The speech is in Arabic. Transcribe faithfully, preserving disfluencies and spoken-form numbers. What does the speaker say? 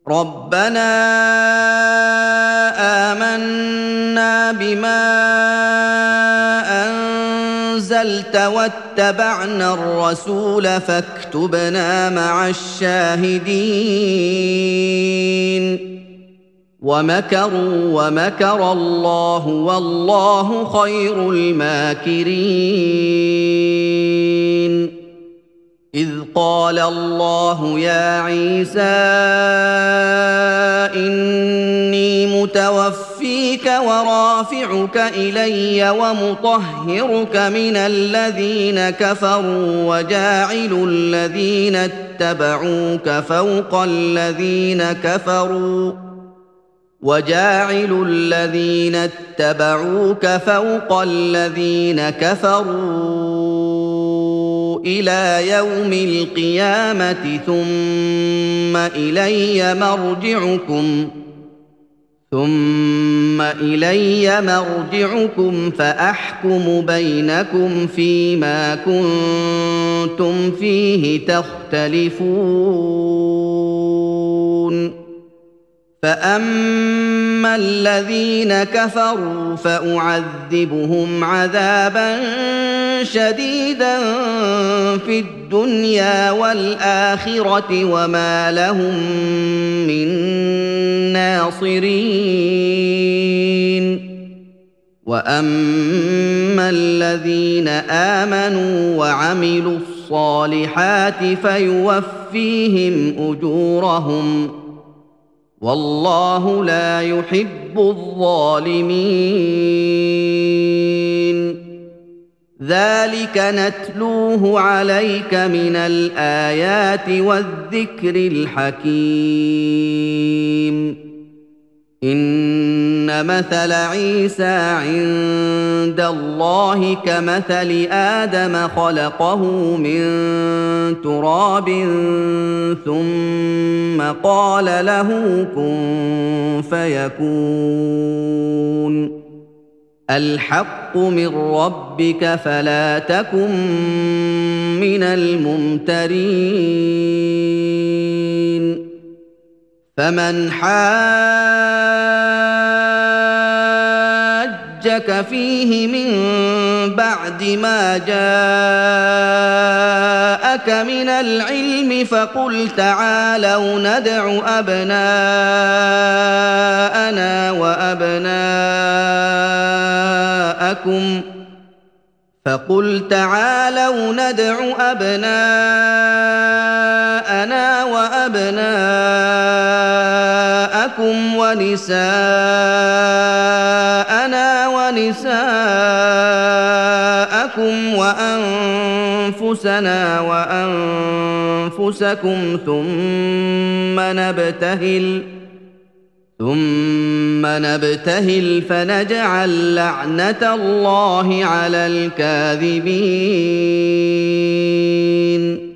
رَبَّنَا آمَنَّا بِمَا أَنزَلْتَ وَاتَّبَعْنَا الرَّسُولَ فَاكْتُبْنَا مَعَ الشَّاهِدِينَ وَمَكَرُوا وَمَكَرَ اللَّهُ وَاللَّهُ خَيْرُ الْمَاكِرِينَ إِذْ قَالَ اللَّهُ يَا عِيسَىٰ إِنِّي مُتَوَفِّيكَ وَرَافِعُكَ إِلَيَّ وَمُطَهِّرُكَ مِنَ الَّذِينَ كَفَرُوا وَجَاعِلُ الَّذِينَ اتَّبَعُوكَ فَوْقَ الَّذِينَ كَفَرُوا وَجَاعِلُ الَّذِينَ اتَّبَعُوكَ فَوْقَ الَّذِينَ كَفَرُوا إِلَىٰ يَوْمِ الْقِيَامَةِ ثُمَّ إِلَيَّ مَرْجِعُكُمْ ثُمَّ إِلَيَّ مَرْجِعُكُمْ فَأَحْكُمُ بَيْنَكُمْ فِيمَا كُنتُمْ فِيهِ تَخْتَلِفُونَ فَأَمَّا الَّذِينَ كَفَرُوا فَأُعَذِّبُهُمْ عَذَابًا شَدِيدًا فِي الدُّنْيَا وَالْآخِرَةِ وَمَا لَهُم مِّن نَّاصِرِينَ وَأَمَّا الَّذِينَ آمَنُوا وَعَمِلُوا الصَّالِحَاتِ فَيُوَفِّيهِمْ أُجُورَهُمْ وَاللَّهُ لَا يُحِبُّ الظَّالِمِينَ ذَلِكَ نَتْلُوهُ عَلَيْكَ مِنَ الْآيَاتِ وَالذِّكْرِ الْحَكِيمِ إِنَّ مَثَلَ عِيسَىٰ عِندَ اللَّهِ كَمَثَلِ آدَمَ خَلَقَهُ مِن تُرَابٍ ثُمَّ قَالَ لَهُ كُن فَيَكُونُ الْحَقُّ مِن رَّبِّكَ فَلَا تَكُن مِّنَ الْمُمْتَرِينَ فَمَنْ حَاجَّكَ فِيهِ مِن بَعْدِ مَا جَاءَكَ مِنَ الْعِلْمِ فَقُلْ تَعَالَوْا نَدْعُ أَبْنَاءَنَا وَأَبْنَاءَكُمْ فَقُلْ تَعَالَوْا نَدْعُ أَبْنَاءَنَا وَأَبْنَاءَكُمْ وَنِسَاءَنَا وَنِسَاءَكُمْ وَأَنفُسَنَا وَأَنفُسَكُمْ ثُمَّ نَبْتَهِلْ ثُمَّ نَبْتَهِلْ فَنَجْعَلْ لَعْنَتَ اللَّهِ عَلَى الْكَاذِبِينَ